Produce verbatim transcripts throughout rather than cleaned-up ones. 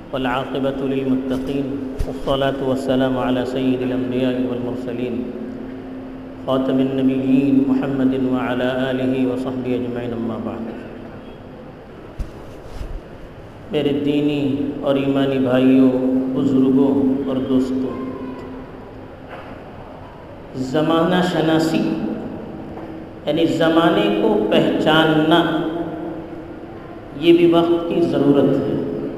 والعاقبة للمتقين والصلاة والسلام على سيد الأنبياء والمرسلين خاتم النبيين محمد وعلى آله وصحبه أجمعين أما بعد۔ میرے دینی اور ایمانی بھائیوں، بزرگوں اور دوستوں، زمانہ شناسی یعنی زمانے کو پہچاننا یہ بھی وقت کی ضرورت ہے۔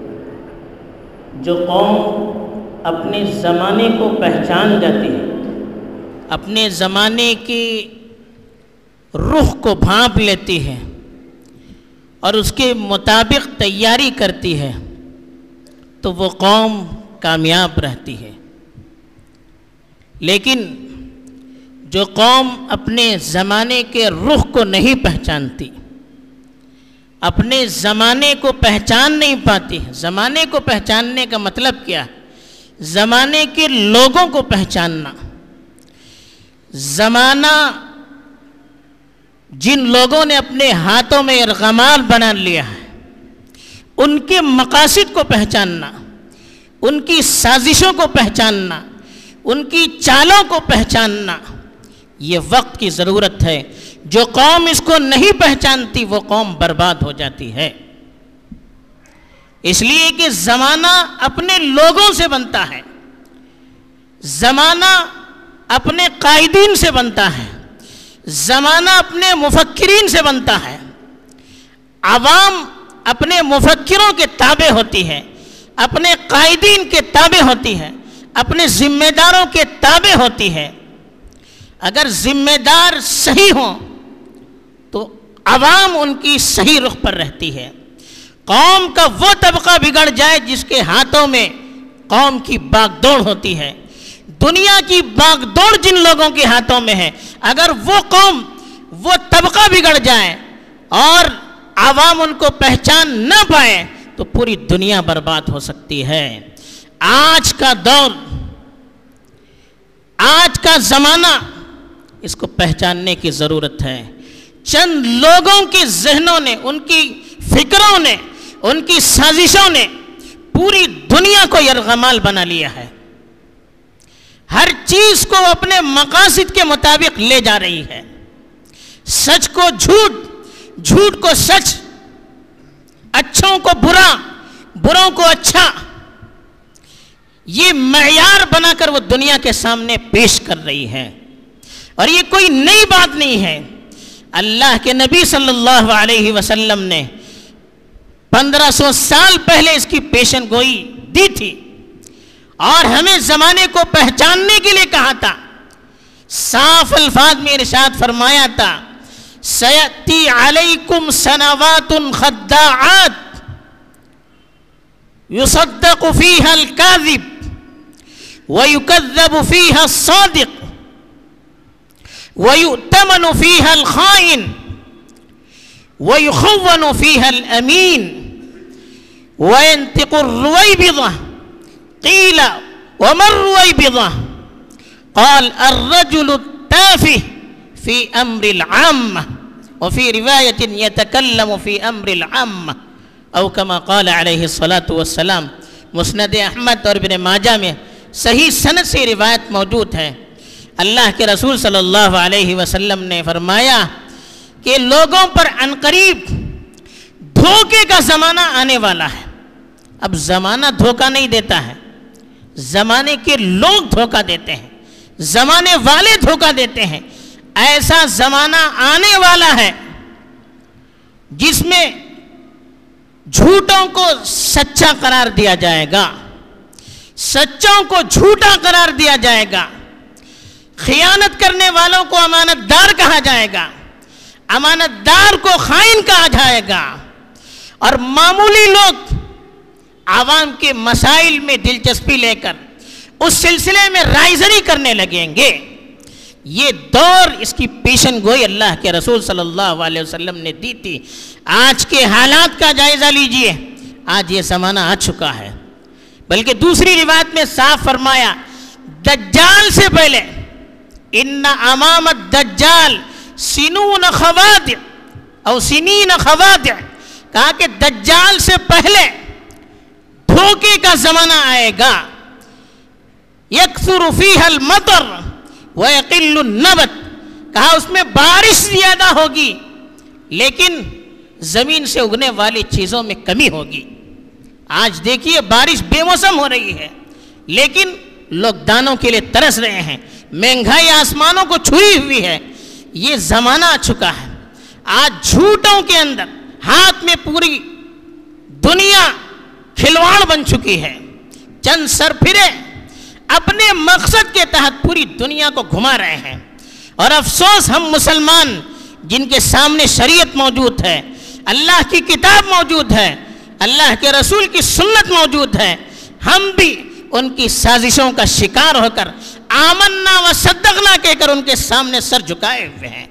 جو قوم اپنے زمانے کو پہچان جاتی ہے، اپنے زمانے کے رخ کو بھانپ لیتی ہے اور اس کے مطابق تیاری کرتی ہے تو وہ قوم کامیاب رہتی ہے۔ لیکن جو قوم اپنے زمانے کے رخ کو نہیں پہچانتی، اپنے زمانے کو پہچان نہیں پاتی، زمانے کو پہچاننے کا مطلب کیا؟ زمانے کے لوگوں کو پہچاننا۔ زمانہ جن لوگوں نے اپنے ہاتھوں میں ارغمال بنا لیا ہے، ان کے مقاصد کو پہچاننا، ان کی سازشوں کو پہچاننا، ان کی چالوں کو پہچاننا، یہ وقت کی ضرورت ہے۔ جو قوم اس کو نہیں پہچانتی وہ قوم برباد ہو جاتی ہے۔ اس لیے کہ زمانہ اپنے لوگوں سے بنتا ہے، زمانہ اپنے قائدین سے بنتا ہے، زمانہ اپنے مفکرین سے بنتا ہے۔ عوام اپنے مفکروں کے تابع ہوتی ہے، اپنے قائدین کے تابع ہوتی ہے، اپنے ذمہ داروں کے تابع ہوتی ہے۔ اگر ذمہ دار صحیح ہوں تو عوام ان کی صحیح رخ پر رہتی ہے۔ قوم کا وہ طبقہ بگڑ جائے جس کے ہاتھوں میں قوم کی باغ دوڑ ہوتی ہے، دنیا کی باغ دوڑ جن لوگوں کے ہاتھوں میں ہے، اگر وہ قوم وہ طبقہ بگڑ جائے اور عوام ان کو پہچان نہ پائے تو پوری دنیا برباد ہو سکتی ہے۔ آج کا دور، آج کا زمانہ، اس کو پہچاننے کی ضرورت ہے۔ چند لوگوں کے ذہنوں نے، ان کی فکروں نے، ان کی سازشوں نے پوری دنیا کو یرغمال بنا لیا ہے۔ ہر چیز کو اپنے مقاصد کے مطابق لے جا رہی ہے۔ سچ کو جھوٹ، جھوٹ کو سچ، اچھوں کو برا، بروں کو اچھا، یہ معیار بنا کر وہ دنیا کے سامنے پیش کر رہی ہے۔ اور یہ کوئی نئی بات نہیں ہے۔ اللہ کے نبی صلی اللہ علیہ وسلم نے پندرہ سو سال پہلے اس کی پیشن گوئی دی تھی اور ہمیں زمانے کو پہچاننے کے لیے کہا تھا۔ صاف الفاظ میں ارشاد فرمایا تھا، سَيَأْتِي عَلَيْكُمْ سَنَوَاتٌ خَدَّاعَاتٌ يُصَدَّقُ فِيهَا الْكَاذِبُ وَيُكَذَّبُ فِيهَا الصَّادِقُ وَيُؤْتَمَنُ فِيهَا الْخَائِنُ وَيُخَوَّنُ فِيهَا الْأَمِينُ وَيَنْتِقُ الرُّوَيْبِضَةُ قِيلَ وَمَا الرُّوَيْبِضَةُ قَالَ الرَّجُلُ التَّافِهُ فِي أَمْرِ الْعَامَّةِ وَفِي رِوَايَةٍ يَتَكَلَّمُ فِي أَمْرِ الْعَامَّةِ او كما قال علیہ الصلاۃ والسلام۔ مسند احمد اور ابن ماجہ میں صحیح سند سے روایت موجود ہے۔ اللہ کے رسول صلی اللہ علیہ وسلم نے فرمایا کہ لوگوں پر عنقریب دھوکے کا زمانہ آنے والا ہے۔ اب زمانہ دھوکہ نہیں دیتا ہے، زمانے کے لوگ دھوکہ دیتے ہیں، زمانے والے دھوکہ دیتے ہیں۔ ایسا زمانہ آنے والا ہے جس میں جھوٹوں کو سچا قرار دیا جائے گا، سچوں کو جھوٹا قرار دیا جائے گا، خیانت کرنے والوں کو امانت دار کہا جائے گا، امانت دار کو خائن کہا جائے گا، اور معمولی لوگ عوام کے مسائل میں دلچسپی لے کر اس سلسلے میں رائزنی کرنے لگیں گے۔ یہ دور، اس کی پیشن گوئی اللہ کے رسول صلی اللہ علیہ وسلم نے دی تھی۔ آج کے حالات کا جائزہ لیجئے، آج یہ زمانہ آ چکا ہے۔ بلکہ دوسری روایت میں صاف فرمایا، دجال سے پہلے ان امام الدجال سنون خوادع او سنین خوادع، کہا کہ دجال سے پہلے دھوکے کا زمانہ آئے گا. یکثر فیہا المطر ویقل النبت، کہا اس میں بارش زیادہ ہوگی لیکن زمین سے اگنے والی چیزوں میں کمی ہوگی. آج دیکھیے بارش بے موسم ہو رہی ہے لیکن لوگ دانوں کے لیے ترس رہے ہیں، مہنگائی آسمانوں کو چھوئی ہوئی ہے. یہ زمانہ آ چکا ہے. آج جھوٹوں کے اندر ہاتھ میں پوری دنیا کھلواڑ بن چکی ہے. چند سرفرے اپنے مقصد کے تحت پوری دنیا کو گھما رہے ہیں. اور افسوس ہم مسلمان جن کے سامنے شریعت موجود ہے، اللہ کی کتاب موجود ہے، اللہ کے رسول کی سنت موجود ہے، ہم بھی ان کی سازشوں کا شکار ہو کر آمنا و صدقنا کہہ کر ان کے سامنے سر جھکائے ہوئے ہیں.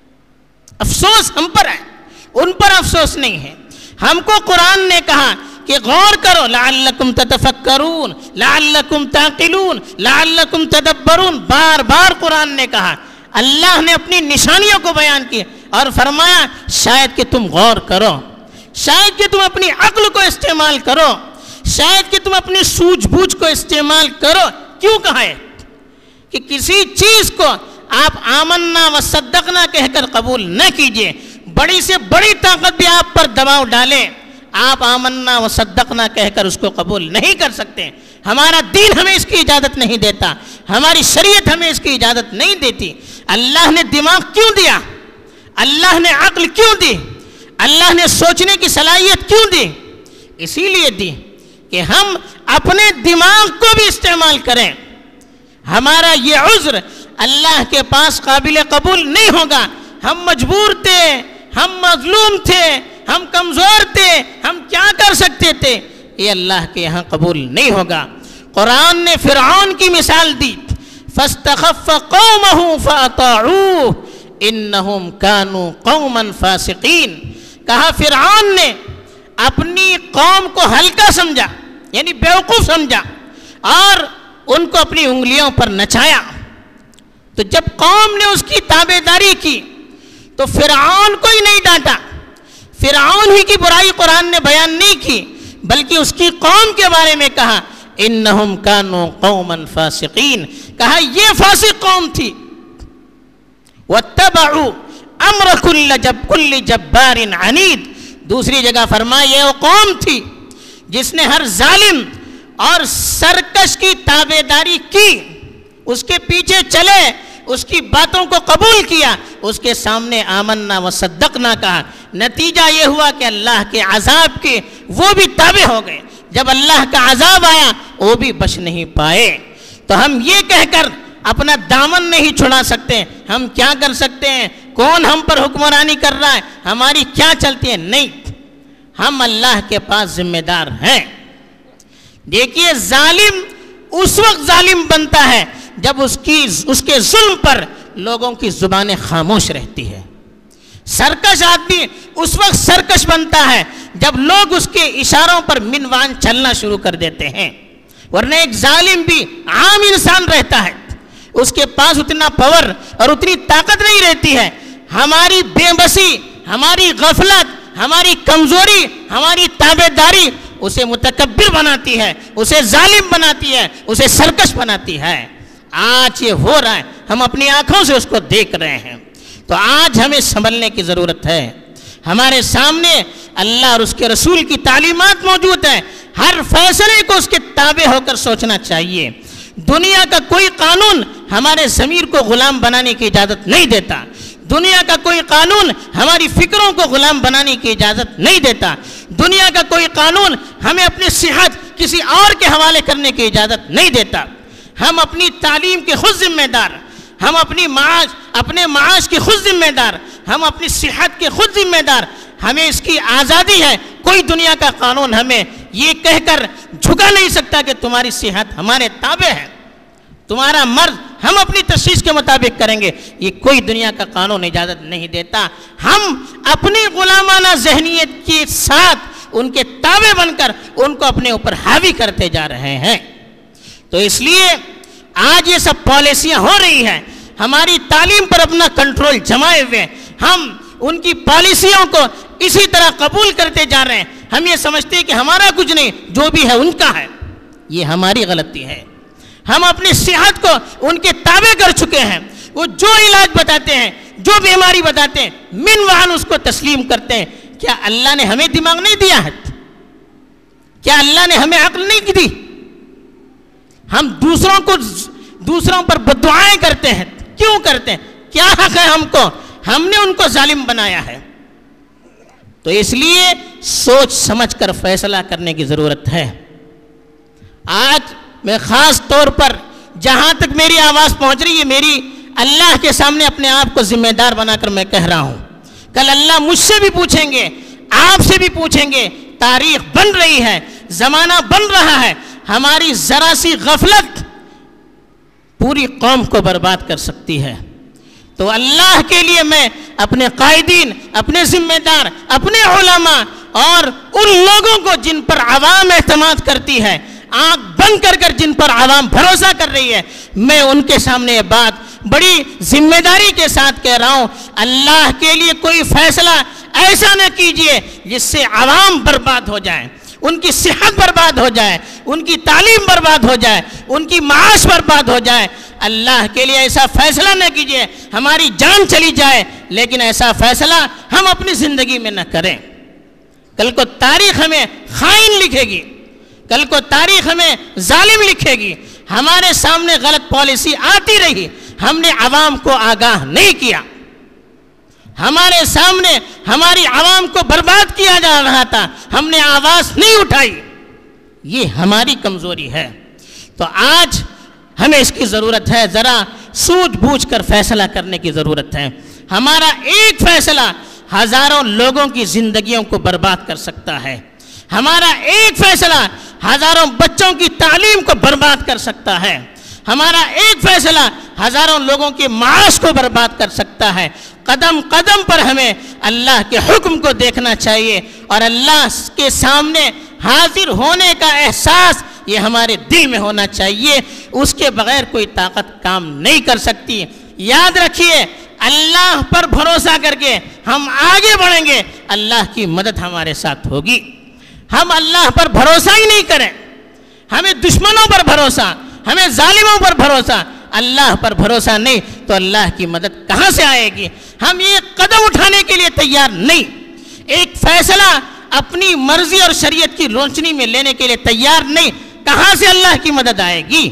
افسوس ہم پر ہے، ان پر افسوس نہیں ہے. ہم کو قرآن نے کہا کہ غور کرو، لعلکم تتفکرون، لعلکم تعقلون، لعلکم تدبرون. بار بار قرآن نے کہا، اللہ نے اپنی نشانیوں کو بیان کی اور فرمایا شاید کہ تم غور کرو، شاید کہ تم اپنی عقل کو استعمال کرو، شاید کہ تم اپنی سوجھ بوجھ کو استعمال کرو. کیوں کہا ہے کہ کسی چیز کو آپ آمنا و صدقنا کہہ کر قبول نہ کیجئے. بڑی سے بڑی طاقت بھی آپ پر دباؤ ڈالے، آپ آمنا و صدقنا کہہ کر اس کو قبول نہیں کر سکتے. ہمارا دین ہمیں اس کی اجازت نہیں دیتا، ہماری شریعت ہمیں اس کی اجازت نہیں دیتی. اللہ نے دماغ کیوں دیا؟ اللہ نے عقل کیوں دی؟ اللہ نے سوچنے کی صلاحیت کیوں دی؟ اسی لیے دی کہ ہم اپنے دماغ کو بھی استعمال کریں. ہمارا یہ عذر اللہ کے پاس قابل قبول نہیں ہوگا. ہم مجبور تھے، ہم مظلوم تھے، ہم کمزور تھے، ہم کیا کر سکتے تھے، یہ اللہ کے یہاں قبول نہیں ہوگا. قرآن نے فرعون کی مثال دی، فاستخف قومه فاطاعوه انہم کانوا قوما فاسقین. کہا فرعون نے اپنی قوم کو ہلکا سمجھا، یعنی بیوقوف سمجھا اور ان کو اپنی انگلیوں پر نچایا. تو جب قوم نے اس کی تابعداری کی تو فرعون کو ہی نہیں ڈانٹا، فرعون ہی کی برائی قرآن نے بیان نہیں کی بلکہ اس کی قوم کے بارے میں کہا انہم کانوا قوما فاسقین. کہا یہ فاسق قوم تھی. واتبعوا امر کل جب کل جبار عنید. دوسری جگہ فرمایا یہ وہ قوم تھی جس نے ہر ظالم اور سرکش کی تابعداری کی، اس کے پیچھے چلے، اس کی باتوں کو قبول کیا، اس کے سامنے آمنا و صدقنا کہا. نتیجہ یہ ہوا کہ اللہ کے عذاب کے وہ بھی تابع ہو گئے. جب اللہ کا عذاب آیا وہ بھی بچ نہیں پائے. تو ہم یہ کہہ کر اپنا دامن نہیں چھڑا سکتے. ہم کیا کر سکتے ہیں؟ کون ہم پر حکمرانی کر رہا ہے؟ ہماری کیا چلتی ہے؟ نہیں، ہم اللہ کے پاس ذمہ دار ہیں. دیکھیے ظالم اس وقت ظالم بنتا ہے جب اس کی اس کے ظلم پر لوگوں کی زبانیں خاموش رہتی ہے. سرکش آدمی اس وقت سرکش بنتا ہے جب لوگ اس کے اشاروں پر منوان چلنا شروع کر دیتے ہیں. ورنہ ایک ظالم بھی عام انسان رہتا ہے، اس کے پاس اتنا پاور اور اتنی طاقت نہیں رہتی ہے. ہماری بے بسی، ہماری غفلت، ہماری کمزوری، ہماری تابعداری اسے متکبر بناتی ہے، اسے ظالم بناتی ہے، اسے سرکش بناتی ہے. آج یہ ہو رہا ہے، ہم اپنی آنکھوں سے اس کو دیکھ رہے ہیں. تو آج ہمیں سنبھلنے کی ضرورت ہے. ہمارے سامنے اللہ اور اس کے رسول کی تعلیمات موجود ہیں. ہر فیصلے کو اس کے تابع ہو کر سوچنا چاہیے. دنیا کا کوئی قانون ہمارے ضمیر کو غلام بنانے کی اجازت نہیں دیتا. دنیا کا کوئی قانون ہماری فکروں کو غلام بنانے کی اجازت نہیں دیتا. دنیا کا کوئی قانون ہمیں اپنی صحت کسی اور کے حوالے کرنے کی اجازت نہیں دیتا. ہم اپنی تعلیم کے خود ذمہ دار، ہم اپنی معاش اپنے معاش کے خود ذمہ دار، ہم اپنی صحت کے خود ذمہ دار. ہمیں اس کی آزادی ہے. کوئی دنیا کا قانون ہمیں یہ کہہ کر جھکا نہیں سکتا کہ تمہاری صحت ہمارے تابع ہے، تمہارا مرض ہم اپنی تشخیص کے مطابق کریں گے. یہ کوئی دنیا کا قانون اجازت نہیں دیتا. ہم اپنی غلامانہ ذہنیت کے ساتھ ان کے تابع بن کر ان کو اپنے اوپر حاوی کرتے جا رہے ہیں. تو اس لیے آج یہ سب پالیسیاں ہو رہی ہیں. ہماری تعلیم پر اپنا کنٹرول جمائے ہوئے ہم ان کی پالیسیوں کو اسی طرح قبول کرتے جا رہے ہیں. ہم یہ سمجھتے ہیں کہ ہمارا کچھ نہیں، جو بھی ہے ان کا ہے. یہ ہماری غلطی ہے. ہم اپنی صحت کو ان کے تابع کر چکے ہیں. وہ جو علاج بتاتے ہیں، جو بیماری بتاتے ہیں، من وعن اس کو تسلیم کرتے ہیں. کیا اللہ نے ہمیں دماغ نہیں دیا ہے؟ کیا اللہ نے ہمیں عقل نہیں دی؟ ہم دوسروں کو دوسروں پر بددعائیں کرتے ہیں. کیوں کرتے ہیں؟ کیا حق ہے ہم کو؟ ہم نے ان کو ظالم بنایا ہے. تو اس لیے سوچ سمجھ کر فیصلہ کرنے کی ضرورت ہے. آج میں خاص طور پر جہاں تک میری آواز پہنچ رہی ہے، میری اللہ کے سامنے اپنے آپ کو ذمہ دار بنا کر میں کہہ رہا ہوں. کل اللہ مجھ سے بھی پوچھیں گے، آپ سے بھی پوچھیں گے. تاریخ بن رہی ہے، زمانہ بن رہا ہے. ہماری ذرا سی غفلت پوری قوم کو برباد کر سکتی ہے. تو اللہ کے لیے میں اپنے قائدین، اپنے ذمہ دار، اپنے علماء اور ان لوگوں کو جن پر عوام اعتماد کرتی ہے، آنکھ بند کر کر جن پر عوام بھروسہ کر رہی ہے، میں ان کے سامنے یہ بات بڑی ذمہ داری کے ساتھ کہہ رہا ہوں. اللہ کے لیے کوئی فیصلہ ایسا نہ کیجئے جس سے عوام برباد ہو جائیں، ان کی صحت برباد ہو جائے، ان کی تعلیم برباد ہو جائے، ان کی معاش برباد ہو جائے. اللہ کے لیے ایسا فیصلہ نہ کیجئے ہماری جان چلی جائے، لیکن ایسا فیصلہ ہم اپنی زندگی میں نہ کریں. کل کو تاریخ ہمیں خائن لکھے گی، کل کو تاریخ ہمیں ظالم لکھے گی. ہمارے سامنے غلط پالیسی آتی رہی، ہم نے عوام کو آگاہ نہیں کیا. ہمارے سامنے ہماری عوام کو برباد کیا جا رہا تھا، ہم نے آواز نہیں اٹھائی. یہ ہماری کمزوری ہے. تو آج ہمیں اس کی ضرورت ہے، ذرا سوچ بوجھ کر فیصلہ کرنے کی ضرورت ہے. ہمارا ایک فیصلہ ہزاروں لوگوں کی زندگیوں کو برباد کر سکتا ہے. ہمارا ایک فیصلہ ہزاروں بچوں کی تعلیم کو برباد کر سکتا ہے. ہمارا ایک فیصلہ ہزاروں لوگوں کے معاش کو برباد کر سکتا ہے. قدم قدم پر ہمیں اللہ کے حکم کو دیکھنا چاہیے اور اللہ کے سامنے حاضر ہونے کا احساس یہ ہمارے دل میں ہونا چاہیے. اس کے بغیر کوئی طاقت کام نہیں کر سکتی. یاد رکھیے، اللہ پر بھروسہ کر کے ہم آگے بڑھیں گے، اللہ کی مدد ہمارے ساتھ ہوگی. ہم اللہ پر بھروسہ ہی نہیں کریں، ہمیں دشمنوں پر بھروسہ، ہمیں ظالموں پر بھروسہ، اللہ پر بھروسہ نہیں، تو اللہ کی مدد کہاں سے آئے گی؟ ہم یہ قدم اٹھانے کے لیے تیار نہیں، ایک فیصلہ اپنی مرضی اور شریعت کی روشنی میں لینے کے لیے تیار نہیں، کہاں سے اللہ کی مدد آئے گی؟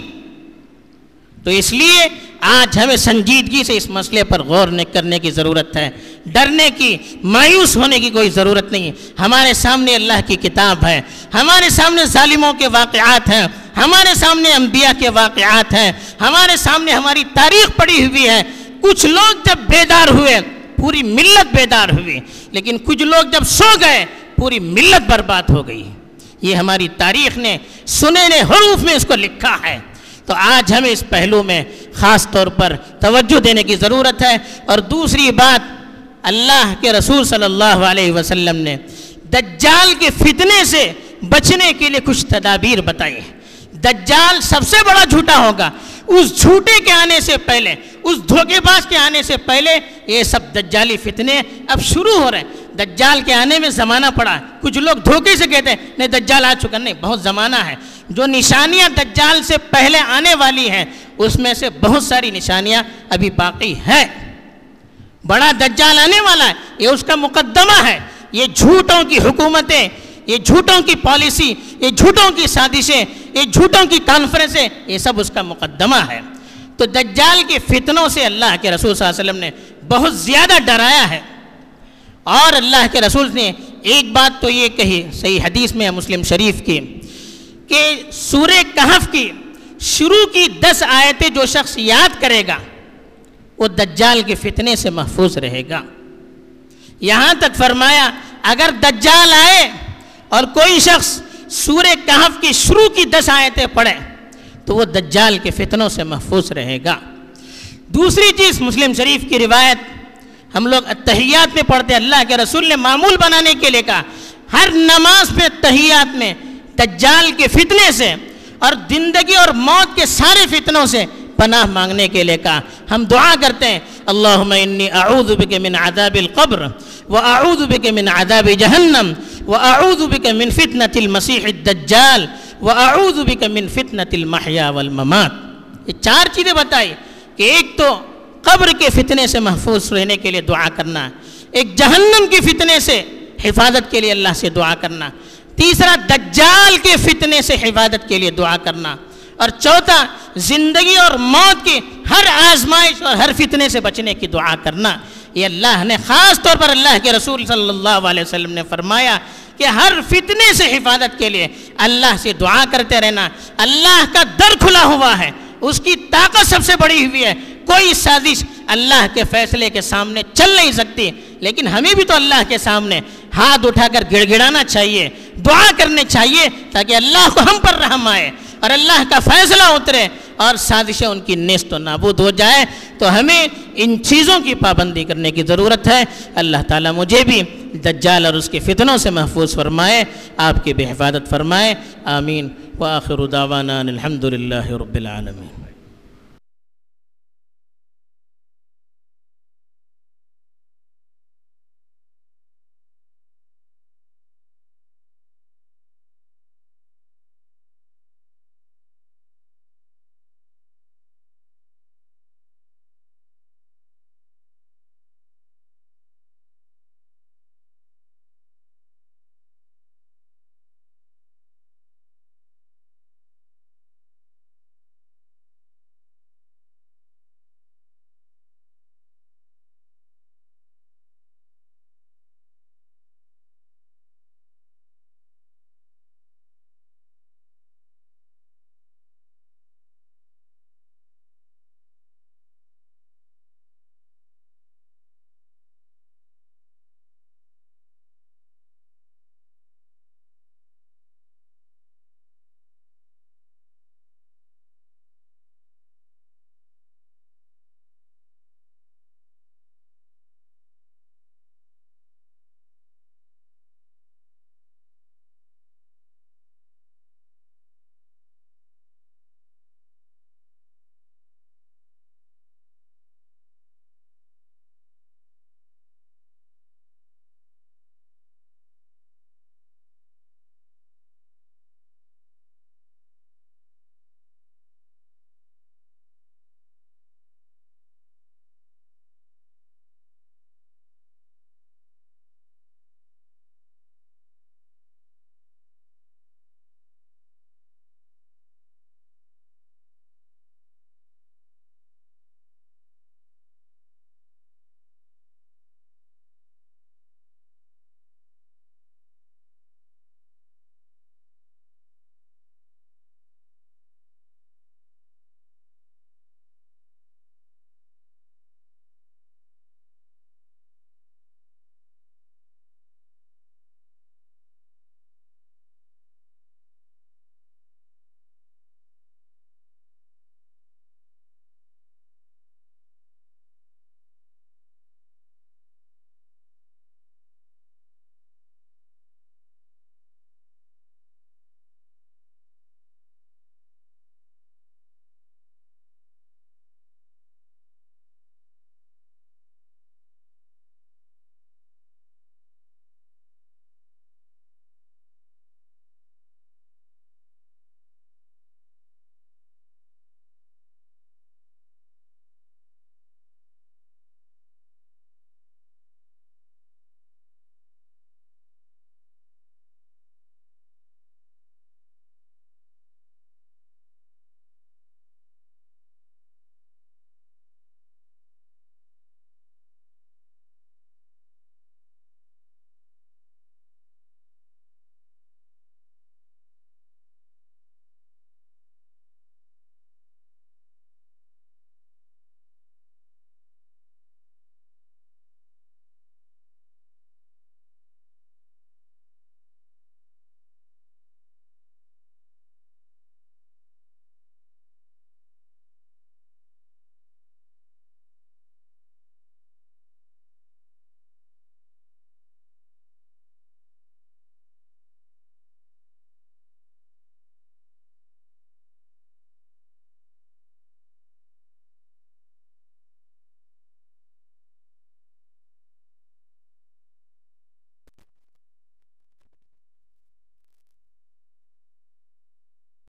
تو اس لیے آج ہمیں سنجیدگی سے اس مسئلے پر غور کرنے کی ضرورت ہے. ڈرنے کی، مایوس ہونے کی کوئی ضرورت نہیں. ہمارے سامنے اللہ کی کتاب ہے، ہمارے سامنے ظالموں کے واقعات ہیں، ہمارے سامنے انبیاء کے واقعات ہیں، ہمارے سامنے ہماری تاریخ پڑی ہوئی ہے. کچھ لوگ جب بیدار ہوئے پوری ملت بیدار ہوئی، لیکن کچھ لوگ جب سو گئے پوری ملت برباد ہو گئی. یہ ہماری تاریخ نے سنہرے حروف میں اس کو لکھا ہے. تو آج ہمیں اس پہلو میں خاص طور پر توجہ دینے کی ضرورت ہے. اور دوسری بات، اللہ کے رسول صلی اللہ علیہ وسلم نے دجال کے فتنے سے بچنے کے لیے کچھ تدابیر بتائی ہیں. دجال سب سے بڑا جھوٹا ہوگا. اس جھوٹے کے آنے سے پہلے، اس دھوکے باز کے آنے سے پہلے یہ سب دجالی فتنے اب شروع ہو رہے ہیں. دجال کے آنے میں زمانہ پڑا ہے. کچھ لوگ دھوکے سے کہتے ہیں نہیں دجال آ چکا، نہیں، بہت زمانہ ہے. جو نشانیاں دجال سے پہلے آنے والی ہیں اس میں سے بہت ساری نشانیاں ابھی باقی ہیں. بڑا دجال آنے والا ہے، یہ اس کا مقدمہ ہے. یہ جھوٹوں کی حکومتیں، یہ جھوٹوں کی پالیسی، یہ جھوٹوں کی سازشیں، یہ جھوٹوں کی کانفرنسیں، یہ سب اس کا مقدمہ ہے. تو دجال کے فتنوں سے اللہ کے رسول صلی اللہ علیہ وسلم نے بہت زیادہ ڈرایا ہے. اور اللہ کے رسول نے ایک بات تو یہ کہی صحیح حدیث میں مسلم شریف کی کہ سورہ کہف کی شروع کی دس آیتیں جو شخص یاد کرے گا وہ دجال کے فتنے سے محفوظ رہے گا. یہاں تک فرمایا اگر دجال آئے اور کوئی شخص سورہ کہف کی شروع کی دس آیتیں پڑھے تو وہ دجال کے فتنوں سے محفوظ رہے گا. دوسری چیز، مسلم شریف کی روایت ہم لوگ التحیات میں پڑھتے ہیں، اللہ کے رسول نے معمول بنانے کے لیے کہا ہر نماز میں تحیات میں دجال کے فتنے سے اور زندگی اور موت کے سارے فتنوں سے پناہ مانگنے کے لیے کہا. ہم دعا کرتے ہیں اللہم انی اعوذ بک من عذاب القبر واعوذ بک من عذاب جہنم وَأَعُوذُ بِكَ مِنْ فِتْنَةِ الْمَسِيحِ الدَّجَّالِ وَأَعُوذُ بِكَ مِنْ فِتْنَةِ الْمَحْيَا وَالْمَمَاتِ. یہ چار چیزیں بتائی کہ ایک تو قبر کے فتنے سے محفوظ رہنے کے لیے دعا کرنا، ایک جہنم کے فتنے سے حفاظت کے لیے اللہ سے دعا کرنا، تیسرا دجال کے فتنے سے حفاظت کے لیے دعا کرنا، اور چوتھا زندگی اور موت کی ہر آزمائش اور ہر فتنے سے بچنے کی دعا کرنا. یہ اللہ نے خاص طور پر اللہ کے رسول صلی اللہ علیہ وسلم نے فرمایا کہ ہر فتنے سے حفاظت کے لیے اللہ سے دعا کرتے رہنا. اللہ کا در کھلا ہوا ہے، اس کی طاقت سب سے بڑی ہوئی ہے، کوئی سازش اللہ کے فیصلے کے سامنے چل نہیں سکتی. لیکن ہمیں بھی تو اللہ کے سامنے ہاتھ اٹھا کر گڑ گڑانا چاہیے، دعا کرنے چاہیے تاکہ اللہ کو ہم پر رحم آئے اور اللہ کا فیصلہ اترے اور سازشیں ان کی نیست و نابود ہو جائے. تو ہمیں ان چیزوں کی پابندی کرنے کی ضرورت ہے. اللہ تعالیٰ مجھے بھی دجال اور اس کے فتنوں سے محفوظ فرمائے، آپ کی بھی حفاظت فرمائے. آمین. وآخر دعوانا الحمد للہ رب العالمین.